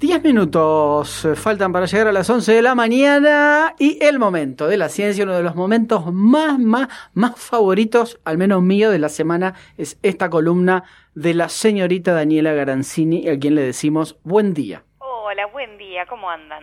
10 minutos faltan para llegar a las 11 de la mañana y el momento de la ciencia, uno de los momentos más favoritos, al menos mío, de la semana, es esta columna de la señorita Daniela Garanzini, a quien le decimos buen día. Hola, buen día, ¿cómo andan?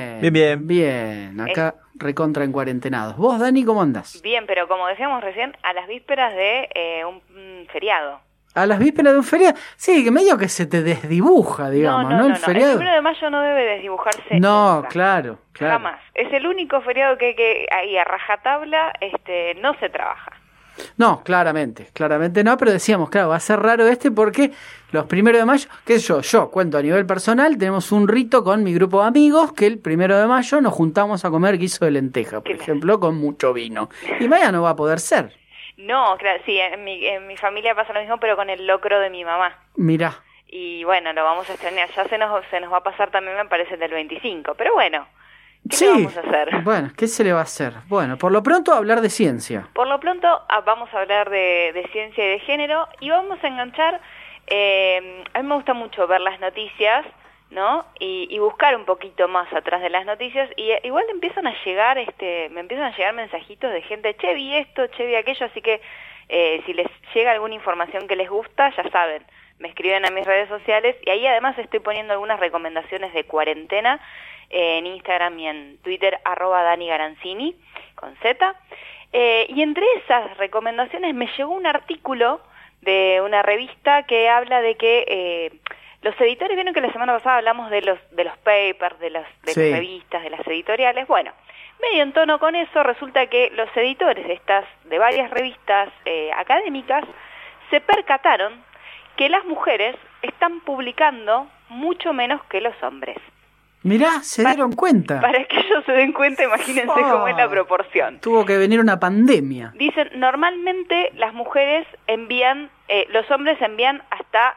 Bien, acá recontra en cuarentenados. ¿Vos, Dani, cómo andás? Bien, pero como decíamos recién, a las vísperas de un feriado. A las vísperas de un feriado, sí, que medio que se te desdibuja, digamos, ¿no? El feriado. El 1 de mayo no debe desdibujarse No, nunca. Claro. Jamás. Es el único feriado que ahí a rajatabla no se trabaja. No, claramente no, pero decíamos, claro, va a ser raro porque los 1 de mayo, qué sé yo cuento a nivel personal, tenemos un rito con mi grupo de amigos que el 1 de mayo nos juntamos a comer guiso de lenteja, por ejemplo, con mucho vino. Y mañana no va a poder ser. No, claro, sí, en mi familia pasa lo mismo, pero con el locro de mi mamá. Mirá. Y bueno, lo vamos a extrañar, ya se nos va a pasar también, me parece, del 25, pero bueno. ¿Qué le vamos a hacer? Bueno, ¿qué se le va a hacer? Bueno, por lo pronto hablar de ciencia. Por lo pronto vamos a hablar de ciencia y de género y vamos a enganchar, a mí me gusta mucho ver las noticias, ¿no? Y buscar un poquito más atrás de las noticias y igual me empiezan a llegar mensajitos de gente, che, vi esto, che, vi aquello, así que si les llega alguna información que les gusta, ya saben, me escriben a mis redes sociales y ahí además estoy poniendo algunas recomendaciones de cuarentena en Instagram y en Twitter, @DaniGaranzini, con Z. Y entre esas recomendaciones me llegó un artículo de una revista que habla de que los editores, vieron que la semana pasada hablamos de los papers, de las revistas, de las editoriales. Bueno, medio en tono con eso, resulta que los editores de varias revistas académicas se percataron que las mujeres están publicando mucho menos que los hombres. Mirá, se dieron cuenta. Para que ellos se den cuenta, imagínense cómo es la proporción. Tuvo que venir una pandemia. Dicen, normalmente las mujeres los hombres envían hasta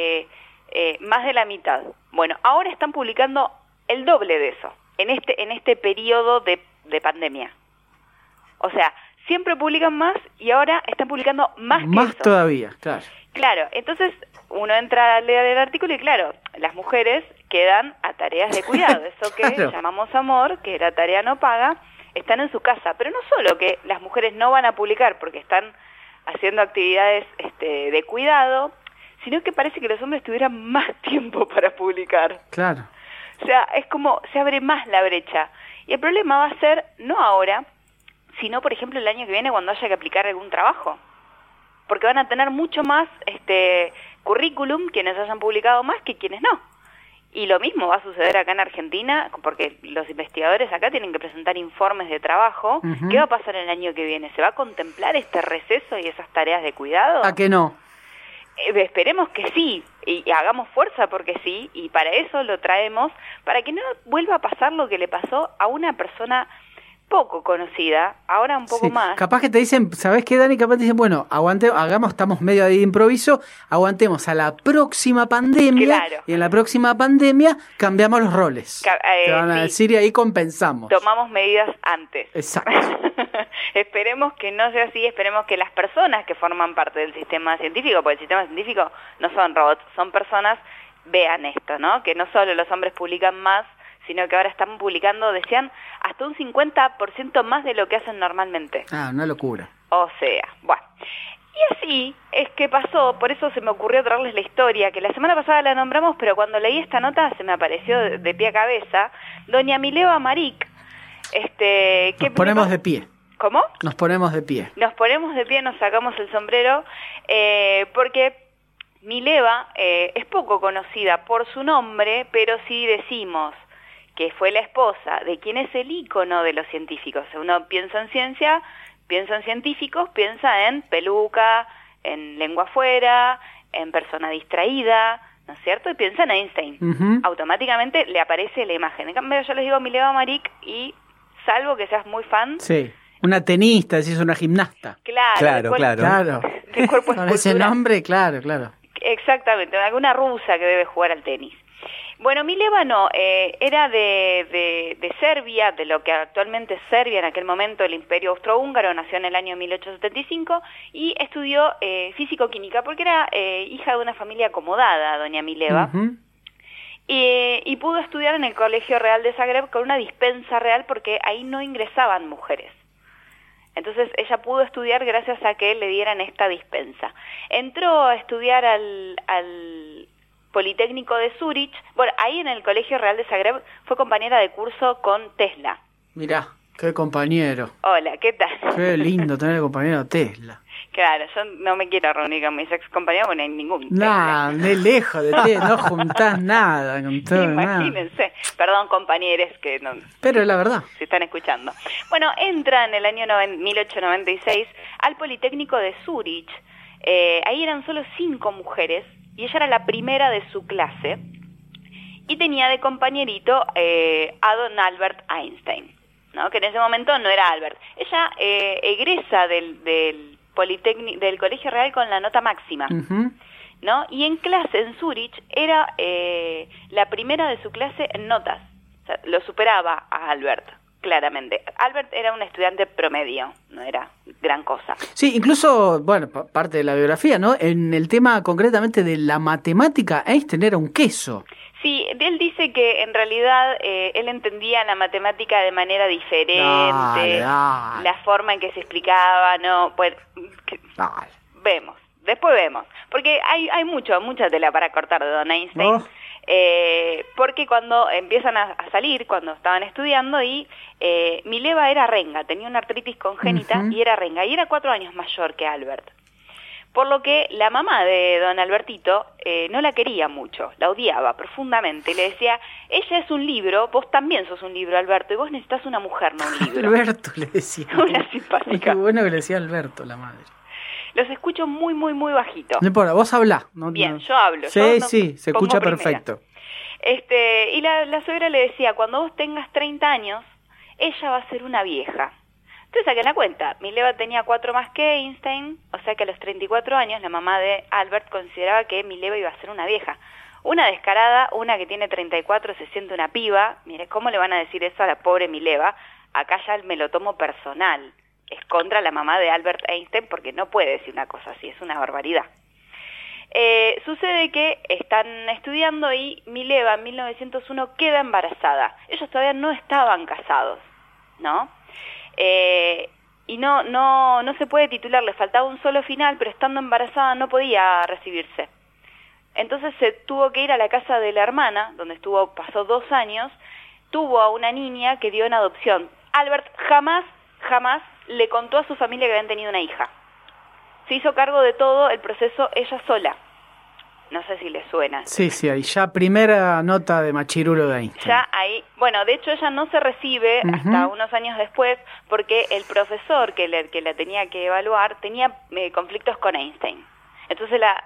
más de la mitad. Bueno, ahora están publicando el doble de eso, en este periodo de pandemia. O sea, siempre publican más y ahora están publicando más que eso. Más todavía, claro. Claro, entonces uno entra a leer el artículo y claro, las mujeres quedan a tareas de cuidado, eso que llamamos amor, que la tarea no paga, están en su casa, pero no solo que las mujeres no van a publicar porque están haciendo actividades de cuidado, sino que parece que los hombres tuvieran más tiempo para publicar. Claro. O sea, es como se abre más la brecha. Y el problema va a ser, no ahora, sino por ejemplo el año que viene cuando haya que aplicar algún trabajo. Porque van a tener mucho más currículum quienes hayan publicado más que quienes no. Y lo mismo va a suceder acá en Argentina, porque los investigadores acá tienen que presentar informes de trabajo. Uh-huh. ¿Qué va a pasar el año que viene? ¿Se va a contemplar este receso y esas tareas de cuidado? ¿A que no? Esperemos que sí, y hagamos fuerza porque sí, y para eso lo traemos, para que no vuelva a pasar lo que le pasó a una persona poco conocida, ahora un poco más. Capaz que te dicen, ¿sabés qué, Dani? Capaz te dicen, bueno, estamos medio ahí de improviso, aguantemos a la próxima pandemia, claro. Y en la próxima pandemia cambiamos los roles. Te van a decir y ahí compensamos. Tomamos medidas antes. Exacto. Esperemos que no sea así, esperemos que las personas que forman parte del sistema científico, porque el sistema científico no son robots, son personas, vean esto, ¿no? Que no solo los hombres publican más, sino que ahora están publicando, decían, hasta un 50% más de lo que hacen normalmente. Ah, una locura. O sea, bueno. Y así es que pasó, por eso se me ocurrió traerles la historia, que la semana pasada la nombramos, pero cuando leí esta nota se me apareció de pie a cabeza, doña Mileva Maric, Nos ponemos de pie. ¿Cómo? Nos ponemos de pie. Nos ponemos de pie, nos sacamos el sombrero, porque Mileva es poco conocida por su nombre, pero sí decimos que fue la esposa de quien es el ícono de los científicos. Uno piensa en ciencia, piensa en científicos, piensa en peluca, en lengua afuera, en persona distraída, ¿no es cierto? Y piensa en Einstein. Uh-huh. Automáticamente le aparece la imagen. En cambio, yo les digo Mileva Maric y salvo que seas muy fan... Sí, una tenista, si es una gimnasta. Claro. De cuerpo con ese nombre, claro. Exactamente, alguna rusa que debe jugar al tenis. Bueno, Mileva no, era de Serbia, de lo que actualmente es Serbia, en aquel momento el Imperio Austrohúngaro, nació en el año 1875 y estudió físico-química porque era hija de una familia acomodada, doña Mileva. Uh-huh. y pudo estudiar en el Colegio Real de Zagreb con una dispensa real porque ahí no ingresaban mujeres. Entonces ella pudo estudiar gracias a que le dieran esta dispensa. Entró a estudiar al Politécnico de Zúrich. Bueno, ahí en el Colegio Real de Zagreb fue compañera de curso con Tesla. Mirá, qué compañero. Hola, ¿qué tal? Qué lindo tener el compañero Tesla. Claro, yo no me quiero reunir con mis ex compañeros porque no hay ningún Nah, de lejos de ti, no juntás nada con todo. Imagínense. Nada. Perdón, compañeros, que no... Pero es la verdad. Se están escuchando. Bueno, entra en el año 1896 al Politécnico de Zúrich. Ahí eran solo 5 mujeres y ella era la primera de su clase. Y tenía de compañerito a don Albert Einstein, ¿no? Que en ese momento no era Albert. Ella egresa del Colegio Real con la nota máxima, ¿no? Y en clase en Zúrich era la primera de su clase en notas. O sea, lo superaba a Albert, claramente. Albert era un estudiante promedio, no era gran cosa. Sí, incluso, bueno, parte de la biografía, ¿no? En el tema concretamente de la matemática, Einstein era un queso. Sí, él dice que en realidad él entendía la matemática de manera diferente, dale. La forma en que se explicaba, ¿no? Pues, después vemos, porque hay mucha tela para cortar de don Einstein, porque cuando empiezan a salir, cuando estaban estudiando, y Mileva era renga, tenía una artritis congénita y era renga, y era 4 años mayor que Albert. Por lo que la mamá de don Albertito no la quería mucho, la odiaba profundamente. Le decía, ella es un libro, vos también sos un libro, Alberto, y vos necesitas una mujer, no un libro. Alberto le decía. Una simpática. Qué bueno que le decía Alberto, la madre. Los escucho muy, muy, muy bajito. No importa, vos hablá. Bien, yo hablo. Sí, sí, se escucha perfecto. Y la suegra le decía, cuando vos tengas 30 años, ella va a ser una vieja. Entonces saquen la cuenta, Mileva tenía 4 más que Einstein, o sea que a los 34 años la mamá de Albert consideraba que Mileva iba a ser una vieja. Una descarada, una que tiene 34 se siente una piba. Mire, ¿cómo le van a decir eso a la pobre Mileva? Acá ya me lo tomo personal. Es contra la mamá de Albert Einstein porque no puede decir una cosa así, es una barbaridad. Sucede que están estudiando y Mileva en 1901 queda embarazada. Ellos todavía no estaban casados, ¿no? Y no se puede titular, le faltaba un solo final, pero estando embarazada no podía recibirse. Entonces se tuvo que ir a la casa de la hermana, donde pasó 2 años, tuvo a una niña que dio en adopción. Albert jamás le contó a su familia que habían tenido una hija. Se hizo cargo de todo el proceso ella sola. No sé si le suena. Sí, ahí ya primera nota de machirulo de Einstein. Ya ahí, bueno, de hecho ella no se recibe hasta unos años después porque el profesor que la tenía que evaluar tenía conflictos con Einstein. Entonces la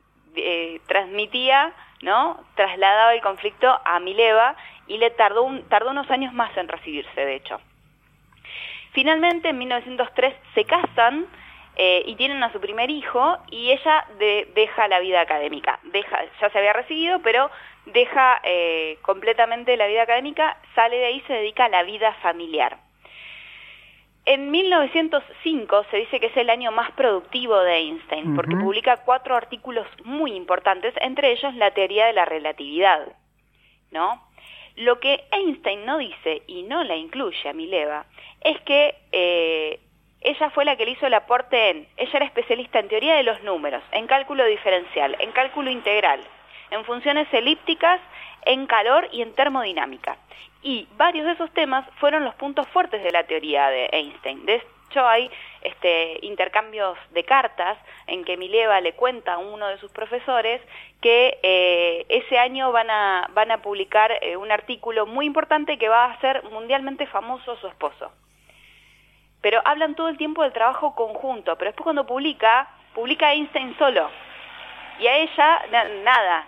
transmitía, ¿no? Trasladaba el conflicto a Mileva y le tardó unos años más en recibirse, de hecho. Finalmente, en 1903 se casan y tienen a su primer hijo y ella deja la vida académica. Ya se había recibido, pero deja completamente la vida académica, sale de ahí y se dedica a la vida familiar. En 1905 se dice que es el año más productivo de Einstein, porque publica 4 artículos muy importantes, entre ellos la teoría de la relatividad, ¿no? Lo que Einstein no dice, y no la incluye a Mileva, es que ella fue la que le hizo el aporte ella era especialista en teoría de los números, en cálculo diferencial, en cálculo integral, en funciones elípticas, en calor y en termodinámica. Y varios de esos temas fueron los puntos fuertes de la teoría de Einstein. De hecho, hay intercambios de cartas en que Mileva le cuenta a uno de sus profesores que ese año van a publicar un artículo muy importante que va a hacer mundialmente famoso a su esposo. Pero hablan todo el tiempo del trabajo conjunto, pero después cuando publica Einstein solo. Y a ella, nada,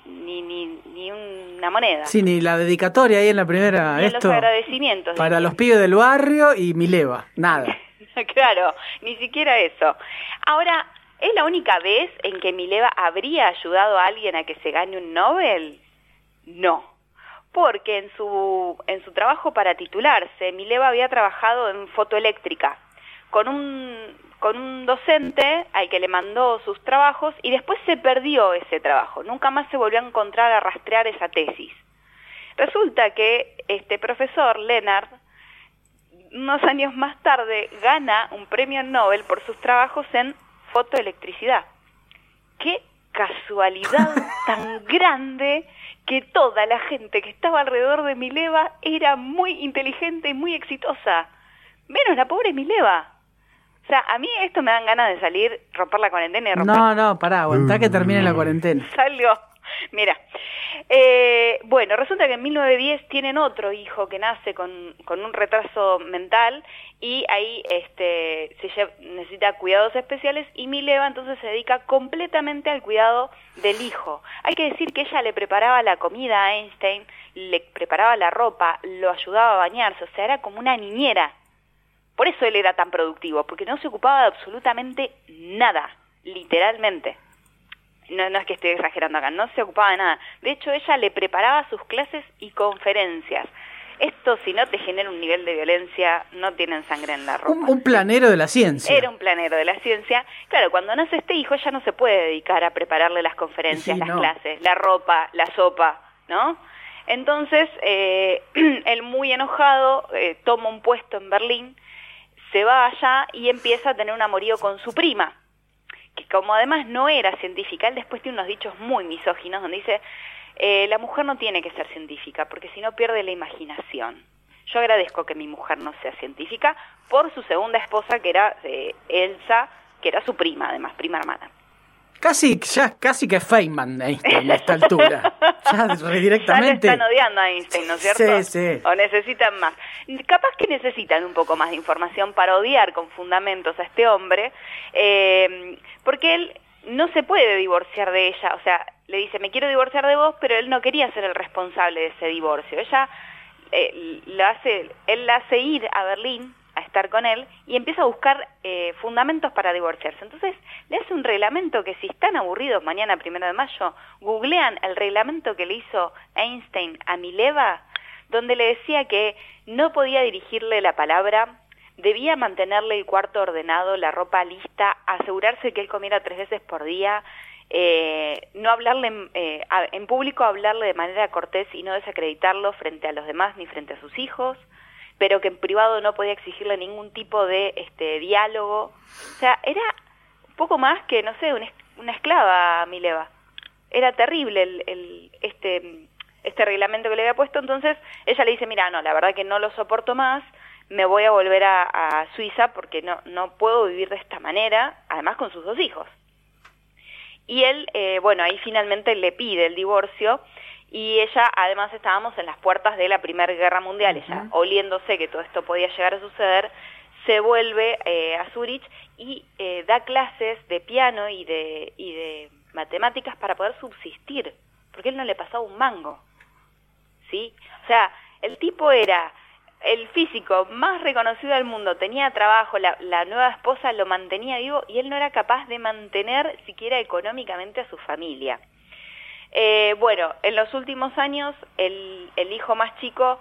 ni una moneda. Sí, ni la dedicatoria ahí en la primera. Ni los agradecimientos. Para los pibes del barrio y Mileva, nada. Claro, ni siquiera eso. Ahora, ¿es la única vez en que Mileva habría ayudado a alguien a que se gane un Nobel? No. Porque en su trabajo para titularse, Mileva había trabajado en fotoeléctrica, con un docente al que le mandó sus trabajos y después se perdió ese trabajo. Nunca más se volvió a encontrar, a rastrear esa tesis. Resulta que este profesor, Leonard, unos años más tarde gana un premio Nobel por sus trabajos en fotoelectricidad. ¡Qué casualidad tan grande! Que toda la gente que estaba alrededor de Mileva era muy inteligente y muy exitosa, menos la pobre Mileva. O sea, a mí esto me dan ganas de salir, romper la cuarentena y romper... No, pará, aguantá que termine la cuarentena. Salgo. Mira, bueno, resulta que en 1910 tienen otro hijo que nace con un retraso mental y ahí necesita cuidados especiales y Mileva entonces se dedica completamente al cuidado del hijo. Hay que decir que ella le preparaba la comida a Einstein, le preparaba la ropa, lo ayudaba a bañarse, o sea, era como una niñera. Por eso él era tan productivo, porque no se ocupaba de absolutamente nada, literalmente. No es que estoy exagerando acá, no se ocupaba de nada. De hecho, ella le preparaba sus clases y conferencias. Esto, si no te genera un nivel de violencia, no tienen sangre en la ropa. Un planero de la ciencia. Era un planero de la ciencia. Claro, cuando nace este hijo, ella no se puede dedicar a prepararle las conferencias, las clases, la ropa, la sopa, ¿no? Entonces, él muy enojado, toma un puesto en Berlín, se va allá y empieza a tener un amorío con su prima, que como además no era científica, él después tiene unos dichos muy misóginos donde dice, la mujer no tiene que ser científica, porque si no pierde la imaginación. Yo agradezco que mi mujer no sea científica por su segunda esposa, que era Elsa, que era su prima, además, prima hermana. Casi que Feynman Einstein a esta altura. Ya directamente. Ya le están odiando a Einstein, ¿no es cierto? Sí. O necesitan más. Capaz que necesitan un poco más de información para odiar con fundamentos a este hombre, porque él no se puede divorciar de ella. O sea, le dice, me quiero divorciar de vos, pero él no quería ser el responsable de ese divorcio. Ella él la hace ir a Berlín a estar con él y empieza a buscar fundamentos para divorciarse. Entonces le hace un reglamento que si están aburridos mañana 1 de mayo, googlean el reglamento que le hizo Einstein a Mileva, donde le decía que no podía dirigirle la palabra, debía mantenerle el cuarto ordenado, la ropa lista, asegurarse que él comiera 3 veces por día, no hablarle en público, hablarle de manera cortés y no desacreditarlo frente a los demás ni frente a sus hijos, pero que en privado no podía exigirle ningún tipo de diálogo. O sea, era un poco más que, no sé, una esclava Mileva. Era terrible este reglamento que le había puesto. Entonces ella le dice, mira, no, la verdad que no lo soporto más, me voy a volver a Suiza porque no puedo vivir de esta manera, además con sus 2 hijos. Y él, bueno, ahí finalmente le pide el divorcio. Y ella, además, estábamos en las puertas de la Primera Guerra Mundial, ella oliéndose que todo esto podía llegar a suceder, se vuelve a Zúrich y da clases de piano y de matemáticas para poder subsistir, porque él no le pasaba un mango, ¿sí? O sea, el tipo era el físico más reconocido del mundo, tenía trabajo, la nueva esposa lo mantenía vivo y él no era capaz de mantener siquiera económicamente a su familia. Bueno, en los últimos años el hijo más chico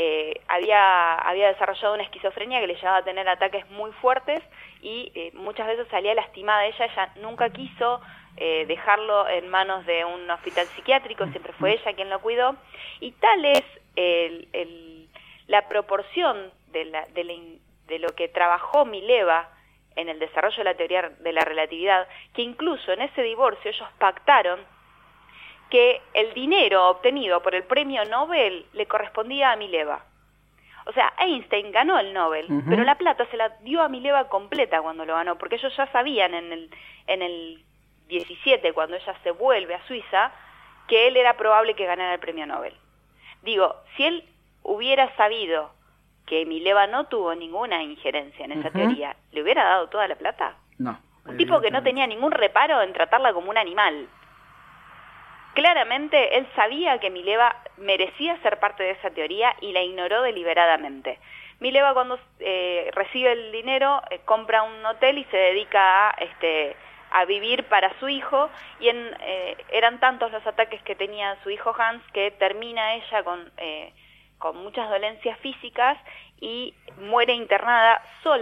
había desarrollado una esquizofrenia que le llevaba a tener ataques muy fuertes y muchas veces salía lastimada ella nunca quiso dejarlo en manos de un hospital psiquiátrico, siempre fue ella quien lo cuidó, y tal es la proporción de lo que trabajó Mileva en el desarrollo de la teoría de la relatividad, que incluso en ese divorcio ellos pactaron que el dinero obtenido por el premio Nobel le correspondía a Mileva. O sea, Einstein ganó el Nobel, pero la plata se la dio a Mileva completa cuando lo ganó, porque ellos ya sabían en el 17, cuando ella se vuelve a Suiza, que él era probable que ganara el premio Nobel. Digo, si él hubiera sabido que Mileva no tuvo ninguna injerencia en esa teoría, ¿le hubiera dado toda la plata? No. Un tipo que no tenía ningún reparo en tratarla como un animal. Claramente él sabía que Mileva merecía ser parte de esa teoría y la ignoró deliberadamente. Mileva cuando recibe el dinero compra un hotel y se dedica a vivir para su hijo y eran tantos los ataques que tenía su hijo Hans que termina ella con muchas dolencias físicas y muere internada sola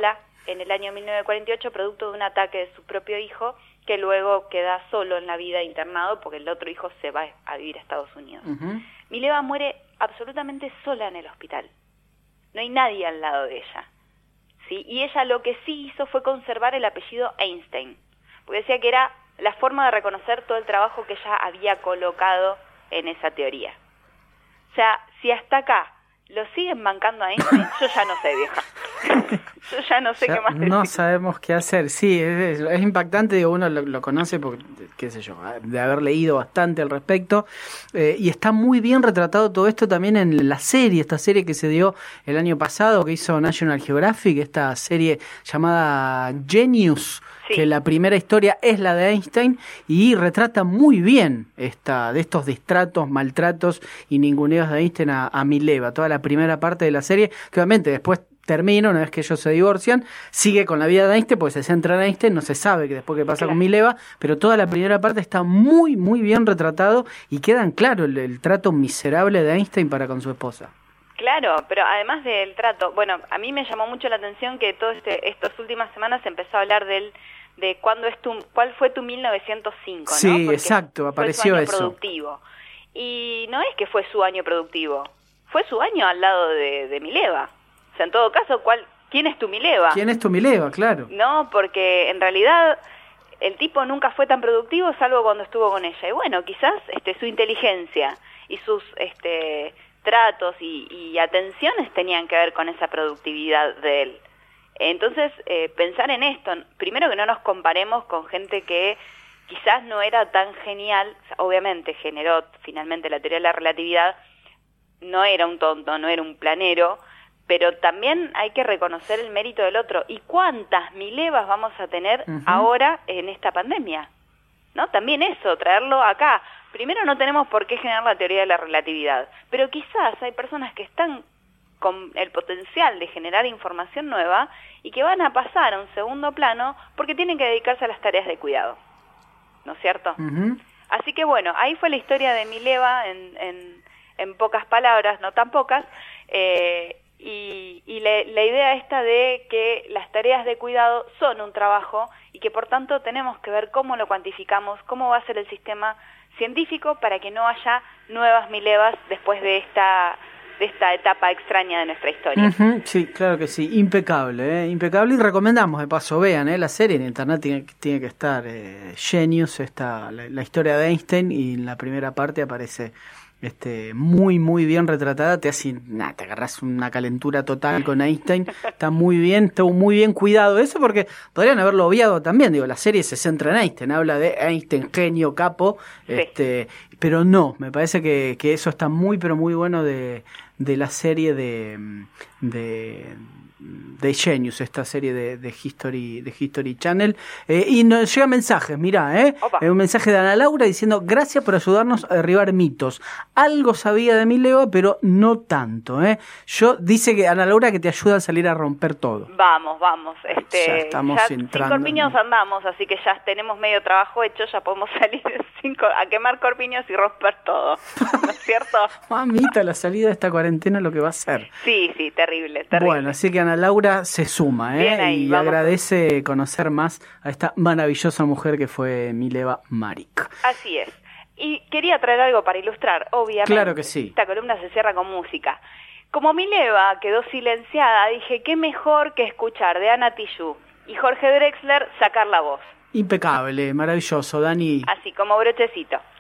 en el año 1948 producto de un ataque de su propio hijo, que luego queda solo en la vida internado porque el otro hijo se va a vivir a Estados Unidos. Mileva muere absolutamente sola en el hospital. No hay nadie al lado de ella. ¿Sí? Y ella lo que sí hizo fue conservar el apellido Einstein, porque decía que era la forma de reconocer todo el trabajo que ella había colocado en esa teoría. O sea, si hasta acá lo siguen bancando a Einstein, yo ya no sé, vieja. Yo ya no sé qué más decir. No sabemos qué hacer. Sí, es impactante, digo, uno lo conoce porque, qué sé yo, de haber leído bastante al respecto, y está muy bien retratado todo esto también en la serie, esta serie que se dio el año pasado, que hizo National Geographic, esta serie llamada Genius, sí, que la primera historia es la de Einstein, y retrata muy bien de estos destratos, maltratos y ninguneos de Einstein a Mileva, toda la primera parte de la serie, que obviamente después termina, una vez que ellos se divorcian, sigue con la vida de Einstein, porque se centra en Einstein, no se sabe que después qué pasa con Mileva, pero toda la primera parte está muy, muy bien retratado y queda en claro el trato miserable de Einstein para con su esposa. Claro, pero además del trato, bueno, a mí me llamó mucho la atención que estas últimas semanas se empezó a hablar de cuál fue tu 1905, ¿no? Sí, porque exacto, apareció fue eso. Productivo. Y no es que fue su año productivo, fue su año al lado de Mileva. O sea, en todo caso, ¿quién es tu Mileva? ¿Quién es tu Mileva? Claro. No, porque en realidad el tipo nunca fue tan productivo salvo cuando estuvo con ella. Y bueno, quizás su inteligencia y sus tratos y atenciones tenían que ver con esa productividad de él. Entonces, pensar en esto, primero que no nos comparemos con gente que quizás no era tan genial, o sea, obviamente generó finalmente la teoría de la relatividad, no era un tonto, no era un planero, pero también hay que reconocer el mérito del otro. ¿Y cuántas Milevas vamos a tener ahora en esta pandemia? ¿No? También eso, traerlo acá. Primero, no tenemos por qué generar la teoría de la relatividad, pero quizás hay personas que están con el potencial de generar información nueva y que van a pasar a un segundo plano porque tienen que dedicarse a las tareas de cuidado, ¿no es cierto? Así que bueno, ahí fue la historia de Mileva en pocas palabras, no tan pocas, y la idea esta de que las tareas de cuidado son un trabajo y que por tanto tenemos que ver cómo lo cuantificamos, cómo va a ser el sistema científico para que no haya nuevas Milevas después de esta etapa extraña de nuestra historia. Sí, claro que sí, impecable, impecable, y recomendamos, de paso, vean, la serie en internet tiene que estar, Genius, la historia de Einstein, y en la primera parte aparece muy muy bien retratada, te agarras una calentura total con Einstein, está muy bien cuidado eso, porque podrían haberlo obviado también, digo, la serie se centra en Einstein, habla de Einstein, genio, capo, sí, pero no, me parece que eso está muy pero muy bueno de la serie de Genius, esta serie de History Channel, y nos llega mensajes, mirá, un mensaje de Ana Laura diciendo: gracias por ayudarnos a derribar mitos, algo sabía de Mileva pero no tanto, dice que Ana Laura que te ayuda a salir a romper todo. Vamos, ya estamos entrando, sin corpiños andamos, así que ya tenemos medio trabajo hecho, ya podemos salir a quemar corpiños y romper todo, ¿no es cierto? Mamita, la salida de esta cuarentena lo que va a ser. Sí, terrible. Bueno, así que Ana Laura se suma, ahí, y agradece conocer más a esta maravillosa mujer que fue Mileva Maric. Así es. Y quería traer algo para ilustrar, obviamente. Claro que sí. Esta columna se cierra con música. Como Mileva quedó silenciada, dije, qué mejor que escuchar de Ana Tijoux y Jorge Drexler sacar la voz. Impecable, maravilloso, Dani. Así como brochecito.